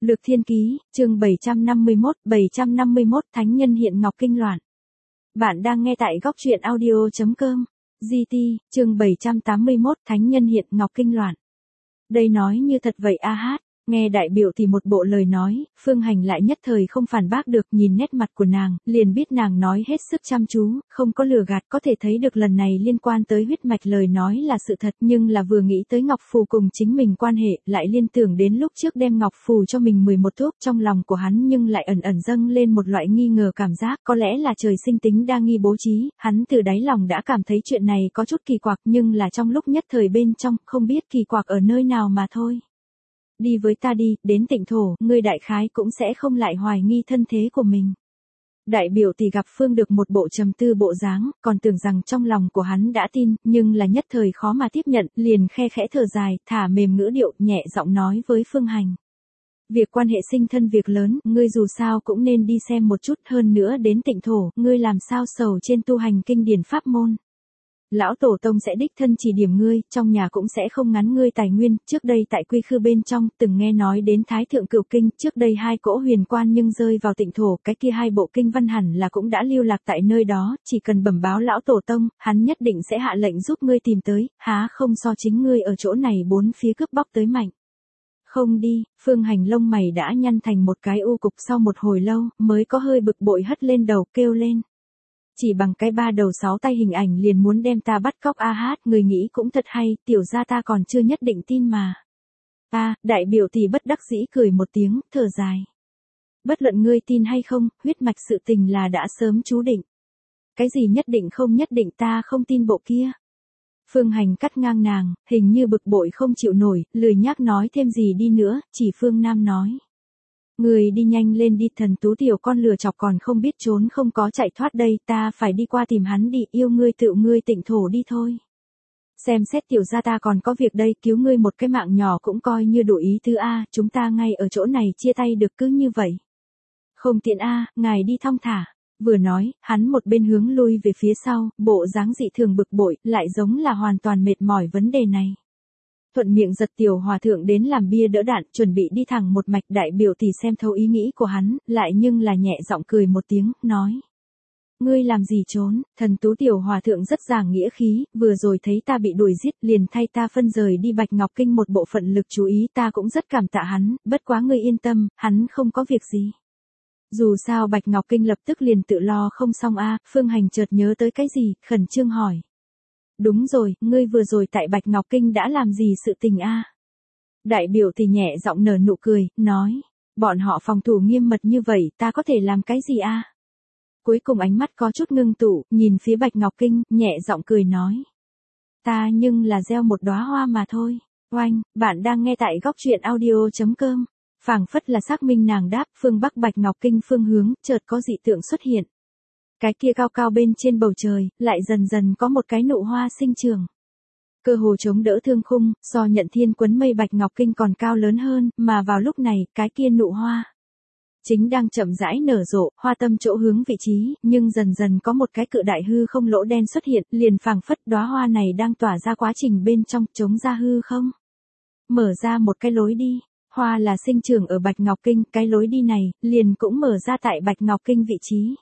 Lược Thiên Ký, chương 751 Thánh nhân hiện ngọc kinh loạn. Bạn đang nghe tại góc truyện audio.com. GT, chương 781 Thánh nhân hiện ngọc kinh loạn. Đây nói như thật vậy a hát. Nghe đại biểu thì một bộ lời nói, Phương Hành lại nhất thời không phản bác được, nhìn nét mặt của nàng, liền biết nàng nói hết sức chăm chú, không có lừa gạt, có thể thấy được lần này liên quan tới huyết mạch lời nói là sự thật, nhưng là vừa nghĩ tới ngọc phù cùng chính mình quan hệ, lại liên tưởng đến lúc trước đem ngọc phù cho mình 11 thuốc, trong lòng của hắn nhưng lại ẩn ẩn dâng lên một loại nghi ngờ cảm giác, có lẽ là trời sinh tính đa nghi bố trí, hắn từ đáy lòng đã cảm thấy chuyện này có chút kỳ quặc, nhưng là trong lúc nhất thời bên trong, không biết kỳ quặc ở nơi nào mà thôi. Đi với ta đi, đến Tịnh Thổ, ngươi đại khái cũng sẽ không lại hoài nghi thân thế của mình. Đại biểu tỷ gặp Phương được một bộ trầm tư bộ dáng, còn tưởng rằng trong lòng của hắn đã tin, nhưng là nhất thời khó mà tiếp nhận, liền khe khẽ thở dài, thả mềm ngữ điệu, nhẹ giọng nói với Phương Hành. Việc quan hệ sinh thân việc lớn, ngươi dù sao cũng nên đi xem một chút, hơn nữa đến Tịnh Thổ, ngươi làm sao sầu trên tu hành kinh điển pháp môn. Lão Tổ Tông sẽ đích thân chỉ điểm ngươi, trong nhà cũng sẽ không ngắn ngươi tài nguyên, trước đây tại Quy Khư bên trong, từng nghe nói đến Thái Thượng Cửu Kinh, trước đây 2 cỗ huyền quan nhưng rơi vào Tịnh Thổ, cái kia 2 bộ kinh văn hẳn là cũng đã lưu lạc tại nơi đó, chỉ cần bẩm báo Lão Tổ Tông, hắn nhất định sẽ hạ lệnh giúp ngươi tìm tới, há không so chính ngươi ở chỗ này bốn phía cướp bóc tới mạnh. Không đi, Phương Hành lông mày đã nhăn thành một cái u cục, sau một hồi lâu, mới có hơi bực bội hất lên đầu, kêu lên. Chỉ bằng cái 3 đầu 6 tay hình ảnh liền muốn đem ta bắt cóc a hát, người nghĩ cũng thật hay, tiểu gia ta còn chưa nhất định tin mà. Đại biểu tỷ bất đắc dĩ cười một tiếng, thở dài. Bất luận ngươi tin hay không, huyết mạch sự tình là đã sớm chú định. Cái gì nhất định không nhất định ta không tin bộ kia. Phương Hành cắt ngang nàng, hình như bực bội không chịu nổi, lười nhác nói thêm gì đi nữa, chỉ Phương Nam nói. Người đi nhanh lên đi, thần tú tiểu con lừa chọc còn không biết trốn không có chạy thoát đây, ta phải đi qua tìm hắn đi, yêu ngươi tự ngươi Tịnh Thổ đi thôi. Xem xét tiểu gia ta còn có việc đây, cứu ngươi một cái mạng nhỏ cũng coi như đủ ý tứ a, chúng ta ngay ở chỗ này chia tay được cứ như vậy. Không tiện a, ngài đi thong thả. Vừa nói, hắn một bên hướng lui về phía sau, bộ dáng dị thường bực bội, lại giống là hoàn toàn mệt mỏi vấn đề này. Thuận miệng giật tiểu hòa thượng đến làm bia đỡ đạn, chuẩn bị đi thẳng một mạch, đại biểu thì xem thấu ý nghĩ của hắn, lại nhưng là nhẹ giọng cười một tiếng, nói. Ngươi làm gì trốn, thần tú tiểu hòa thượng rất giảng nghĩa khí, vừa rồi thấy ta bị đuổi giết, liền thay ta phân rời đi Bạch Ngọc Kinh một bộ phận lực chú ý, ta cũng rất cảm tạ hắn, bất quá ngươi yên tâm, hắn không có việc gì. Dù sao Bạch Ngọc Kinh lập tức liền tự lo không xong a. Phương Hành chợt nhớ tới cái gì, khẩn trương hỏi. Đúng rồi, ngươi vừa rồi tại Bạch Ngọc Kinh đã làm gì sự tình a? Đại biểu thì nhẹ giọng nở nụ cười, nói, bọn họ phòng thủ nghiêm mật như vậy, ta có thể làm cái gì a? Cuối cùng ánh mắt có chút ngưng tụ, nhìn phía Bạch Ngọc Kinh, nhẹ giọng cười nói. Ta nhưng là gieo một đóa hoa mà thôi. Oanh, bạn đang nghe tại góc truyện audio.com. Phảng phất là xác minh nàng đáp, phương Bắc Bạch Ngọc Kinh phương hướng, chợt có dị tượng xuất hiện. Cái kia cao cao bên trên bầu trời, lại dần dần có một cái nụ hoa sinh trưởng. Cơ hồ chống đỡ thương khung, so Nhận Thiên quấn mây Bạch Ngọc Kinh còn cao lớn hơn, mà vào lúc này, cái kia nụ hoa chính đang chậm rãi nở rộ, hoa tâm chỗ hướng vị trí, nhưng dần dần có một cái cự đại hư không lỗ đen xuất hiện, liền phảng phất đóa hoa này đang tỏa ra quá trình bên trong, chống ra hư không. Mở ra một cái lối đi. Hoa là sinh trưởng ở Bạch Ngọc Kinh, cái lối đi này, liền cũng mở ra tại Bạch Ngọc Kinh vị trí.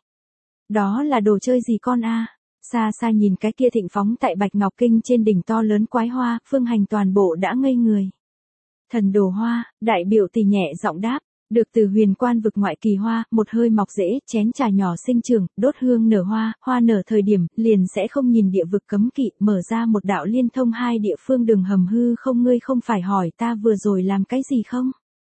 Đó là đồ chơi gì con a? Xa xa nhìn cái kia thịnh phóng tại Bạch Ngọc Kinh trên đỉnh to lớn quái hoa, Phương Hành toàn bộ đã ngây người. Thần đồ hoa, đại biểu tỷ nhẹ giọng đáp, được từ huyền quan vực ngoại kỳ hoa, một hơi mọc rễ, chén trà nhỏ sinh trưởng, đốt hương nở hoa, hoa nở thời điểm, liền sẽ không nhìn địa vực cấm kỵ, mở ra một đạo liên thông 2 địa phương đường hầm hư không, ngươi không phải hỏi ta vừa rồi làm cái gì không?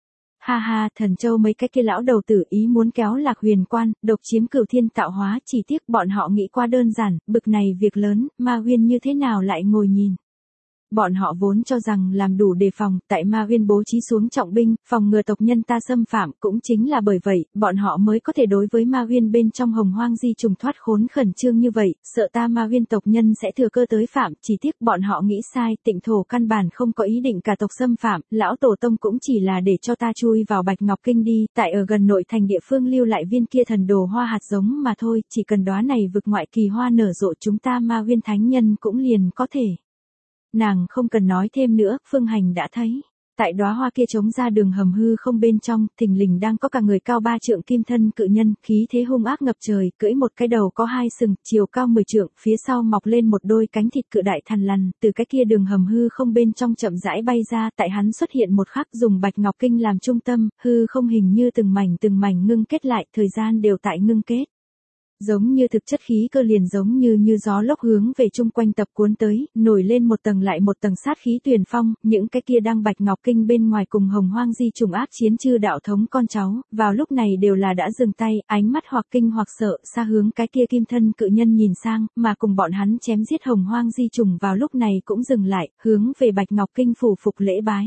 Ha ha, Thần Châu mấy cái kia lão đầu tử ý muốn kéo lạc huyền quan, độc chiếm Cửu Thiên tạo hóa, chỉ tiếc bọn họ nghĩ qua đơn giản, bực này việc lớn, Ma Huyên như thế nào lại ngồi nhìn. Bọn họ vốn cho rằng làm đủ đề phòng, tại Ma Huyên bố trí xuống trọng binh, phòng ngừa tộc nhân ta xâm phạm, cũng chính là bởi vậy, bọn họ mới có thể đối với Ma Huyên bên trong hồng hoang di trùng thoát khốn khẩn trương như vậy, sợ ta Ma Huyên tộc nhân sẽ thừa cơ tới phạm, chỉ tiếc bọn họ nghĩ sai, Tịnh Thổ căn bản không có ý định cả tộc xâm phạm, lão tổ tông cũng chỉ là để cho ta chui vào Bạch Ngọc Kinh đi, tại ở gần nội thành địa phương lưu lại viên kia thần đồ hoa hạt giống mà thôi, chỉ cần đóa này vực ngoại kỳ hoa nở rộ chúng ta Ma Huyên thánh nhân cũng liền có thể. Nàng không cần nói thêm nữa, Phương Hành đã thấy. Tại đóa hoa kia trống ra đường hầm hư không bên trong, thình lình đang có cả người cao 3 trượng kim thân cự nhân, khí thế hung ác ngập trời, cưỡi một cái đầu có 2 sừng, chiều cao 10 trượng, phía sau mọc lên một đôi cánh thịt cự đại thằn lằn, từ cái kia đường hầm hư không bên trong chậm rãi bay ra, tại hắn xuất hiện một khắc dùng bạch ngọc kinh làm trung tâm, hư không hình như từng mảnh ngưng kết lại, thời gian đều tại ngưng kết. Giống như thực chất khí cơ liền giống như gió lốc hướng về chung quanh tập cuốn tới, nổi lên một tầng lại một tầng sát khí tuyền phong, những cái kia đang bạch ngọc kinh bên ngoài cùng hồng hoang di trùng ác chiến chư đạo thống con cháu, vào lúc này đều là đã dừng tay, ánh mắt hoặc kinh hoặc sợ, xa hướng cái kia kim thân cự nhân nhìn sang, mà cùng bọn hắn chém giết hồng hoang di trùng vào lúc này cũng dừng lại, hướng về bạch ngọc kinh phủ phục lễ bái.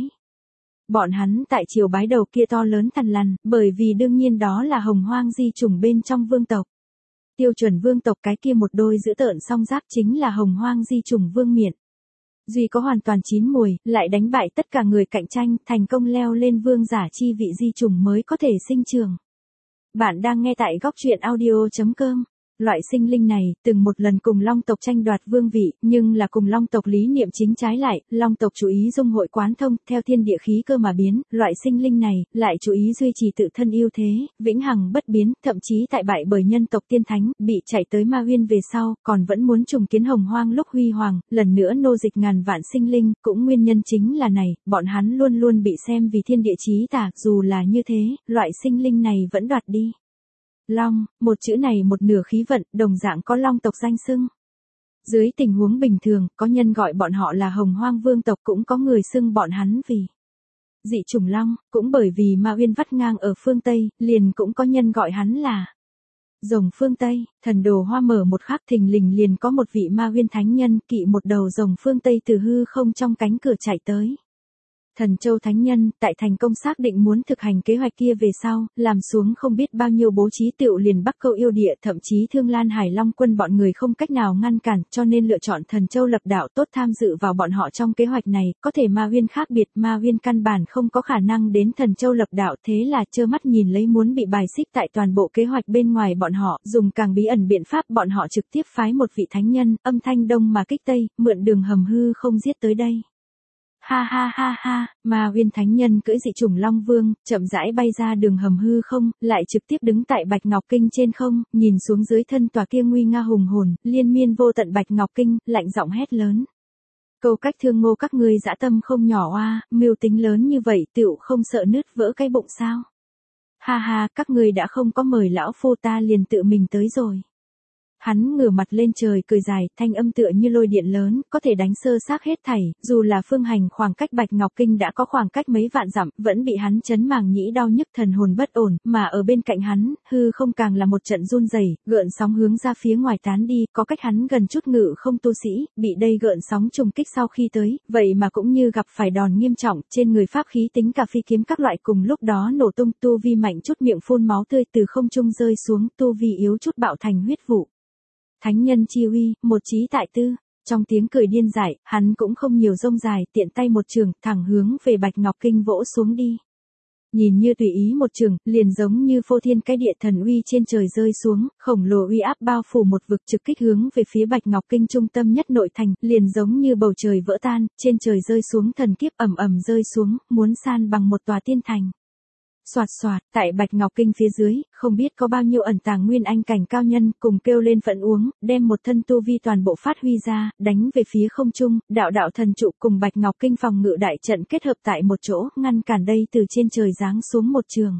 Bọn hắn tại chiều bái đầu kia to lớn thằn lằn, bởi vì đương nhiên đó là hồng hoang di trùng bên trong vương tộc. Tiêu chuẩn vương tộc cái kia một đôi dữ tợn song giáp chính là hồng hoang di trùng vương miện. Duy có hoàn toàn chín mùi, lại đánh bại tất cả người cạnh tranh, thành công leo lên vương giả chi vị di trùng mới có thể sinh trưởng. Bạn đang nghe tại góc truyện audio.com. Loại sinh linh này, từng một lần cùng Long tộc tranh đoạt vương vị, nhưng là cùng Long tộc lý niệm chính trái lại, Long tộc chú ý dung hội quán thông, theo thiên địa khí cơ mà biến, loại sinh linh này, lại chú ý duy trì tự thân ưu thế, vĩnh hằng bất biến, thậm chí tại bại bởi nhân tộc tiên thánh, bị chạy tới Ma Uyên về sau, còn vẫn muốn trùng kiến hồng hoang lúc huy hoàng, lần nữa nô dịch ngàn vạn sinh linh, cũng nguyên nhân chính là này, bọn hắn luôn luôn bị xem vì thiên địa chí tà, dù là như thế, loại sinh linh này vẫn đoạt đi. Long, một chữ này một nửa khí vận, đồng dạng có long tộc danh xưng. Dưới tình huống bình thường, có nhân gọi bọn họ là hồng hoang vương tộc, cũng có người xưng bọn hắn vì dị chủng long, cũng bởi vì Ma Uyên vắt ngang ở phương Tây, liền cũng có nhân gọi hắn là rồng phương Tây. Thần đồ hoa mở một khắc thình lình liền có một vị Ma Uyên thánh nhân kỵ một đầu rồng phương Tây từ hư không trong cánh cửa chạy tới. Thần Châu Thánh Nhân, tại thành công xác định muốn thực hành kế hoạch kia về sau, làm xuống không biết bao nhiêu bố trí tựu liền Bắc Câu yêu địa, thậm chí Thương Lan Hải Long quân bọn người không cách nào ngăn cản, cho nên lựa chọn Thần Châu lập đạo tốt tham dự vào bọn họ trong kế hoạch này, có thể Ma Uyên khác biệt, Ma Uyên căn bản không có khả năng đến Thần Châu lập đạo, thế là trơ mắt nhìn lấy muốn bị bài xích tại toàn bộ kế hoạch bên ngoài bọn họ, dùng càng bí ẩn biện pháp bọn họ trực tiếp phái một vị thánh nhân, âm thanh đông mà kích tây, mượn đường hầm hư không giết tới đây. Ha ha ha ha, Ma Uyên thánh nhân cưỡi dị chủng Long Vương, chậm rãi bay ra đường hầm hư không, lại trực tiếp đứng tại Bạch Ngọc Kinh trên không, nhìn xuống dưới thân tòa kia nguy nga hùng hồn, liên miên vô tận Bạch Ngọc Kinh, lạnh giọng hét lớn. Câu cách thương ngô các ngươi dã tâm không nhỏ oa, mưu tính lớn như vậy tựu không sợ nứt vỡ cái bụng sao? Ha ha, các ngươi đã không có mời lão phu ta liền tự mình tới rồi. Hắn ngửa mặt lên trời cười dài, thanh âm tựa như lôi điện lớn, có thể đánh sơ xác hết thảy, dù là phương hành khoảng cách Bạch Ngọc Kinh đã có khoảng cách mấy vạn dặm, vẫn bị hắn chấn màng nhĩ đau nhức thần hồn bất ổn, mà ở bên cạnh hắn, hư không càng là một trận run rẩy, gợn sóng hướng ra phía ngoài tán đi, có cách hắn gần chút ngự không tu sĩ, bị đây gợn sóng trùng kích sau khi tới, vậy mà cũng như gặp phải đòn nghiêm trọng, trên người pháp khí tính cả phi kiếm các loại cùng lúc đó nổ tung, tu vi mạnh chút miệng phun máu tươi từ không trung rơi xuống, tu vi yếu chút bạo thành huyết vụ. Thánh nhân chi uy, một trí tại tư. Trong tiếng cười điên dại, hắn cũng không nhiều rông dài, tiện tay một trường, thẳng hướng về Bạch Ngọc Kinh vỗ xuống đi. Nhìn như tùy ý một trường, liền giống như phô thiên cái địa thần uy trên trời rơi xuống, khổng lồ uy áp bao phủ một vực trực kích hướng về phía Bạch Ngọc Kinh trung tâm nhất nội thành, liền giống như bầu trời vỡ tan, trên trời rơi xuống thần kiếp ầm ầm rơi xuống, muốn san bằng một tòa tiên thành. Soạt soạt, tại Bạch Ngọc Kinh phía dưới, không biết có bao nhiêu ẩn tàng nguyên anh cảnh cao nhân, cùng kêu lên phẫn uống, đem một thân tu vi toàn bộ phát huy ra, đánh về phía không trung, đạo đạo thần trụ cùng Bạch Ngọc Kinh phòng ngự đại trận kết hợp tại một chỗ, ngăn cản đây từ trên trời giáng xuống một trường.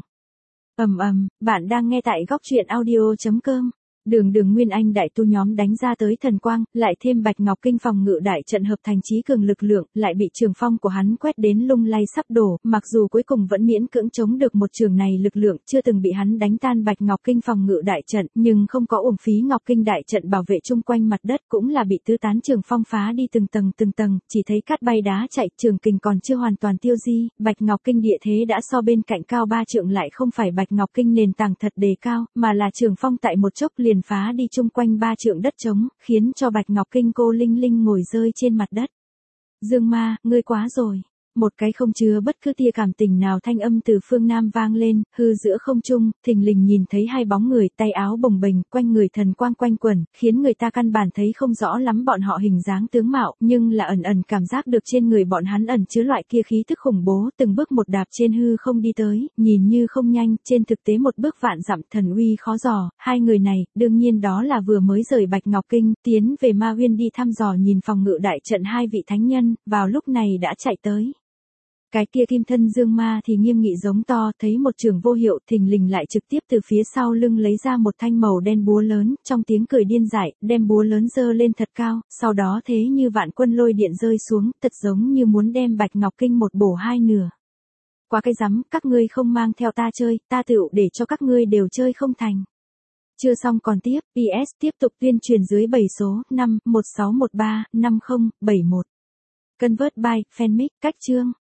Bạn đang nghe tại góc truyện audio.com. Đường Nguyên Anh đại tu nhóm đánh ra tới thần quang, lại thêm Bạch Ngọc Kinh phòng ngự đại trận hợp thành chí cường lực lượng, lại bị trường phong của hắn quét đến lung lay sắp đổ, mặc dù cuối cùng vẫn miễn cưỡng chống được một trường này lực lượng, chưa từng bị hắn đánh tan Bạch Ngọc Kinh phòng ngự đại trận, nhưng không có uổng phí Ngọc Kinh đại trận bảo vệ chung quanh mặt đất, cũng là bị tứ tán trường phong phá đi từng tầng, chỉ thấy cát bay đá chạy, trường kình còn chưa hoàn toàn tiêu di, Bạch Ngọc Kinh địa thế đã so bên cạnh cao 3 trượng, lại không phải Bạch Ngọc Kinh nền tảng thật đề cao, mà là trường phong tại một chốc liền phá đi chung quanh 3 trượng đất trống, khiến cho Bạch Ngọc Kinh cô linh linh ngồi rơi trên mặt đất. Dương Ma, ngươi quá rồi. một cái không chứa bất cứ tia cảm tình nào thanh âm từ phương Nam vang lên, hư giữa không trung, thình lình nhìn thấy hai bóng người, tay áo bồng bềnh, quanh người thần quang quanh quẩn, khiến người ta căn bản thấy không rõ lắm bọn họ hình dáng tướng mạo, nhưng là ẩn ẩn cảm giác được trên người bọn hắn ẩn chứa loại kia khí tức khủng bố, từng bước một đạp trên hư không đi tới, nhìn như không nhanh, trên thực tế một bước vạn dặm, thần uy khó dò. Hai người này, đương nhiên đó là vừa mới rời Bạch Ngọc Kinh, tiến về Ma Uyên đi thăm dò nhìn phòng ngự đại trận hai vị thánh nhân, vào lúc này đã chạy tới. Cái kia kim thân dương ma thì nghiêm nghị giống to, thấy một trường vô hiệu, thình lình lại trực tiếp từ phía sau lưng lấy ra một thanh màu đen búa lớn, trong tiếng cười điên dại, đem búa lớn giơ lên thật cao, sau đó thế như vạn quân lôi điện rơi xuống, thật giống như muốn đem Bạch Ngọc Kinh một bổ hai nửa. Quá cái rắm, các ngươi không mang theo ta chơi, ta tựu để cho các ngươi đều chơi không thành. Chưa xong còn tiếp, PS tiếp tục tuyên truyền dưới 7 số 5 1613 50 71. Convert by Fanmic cách chương.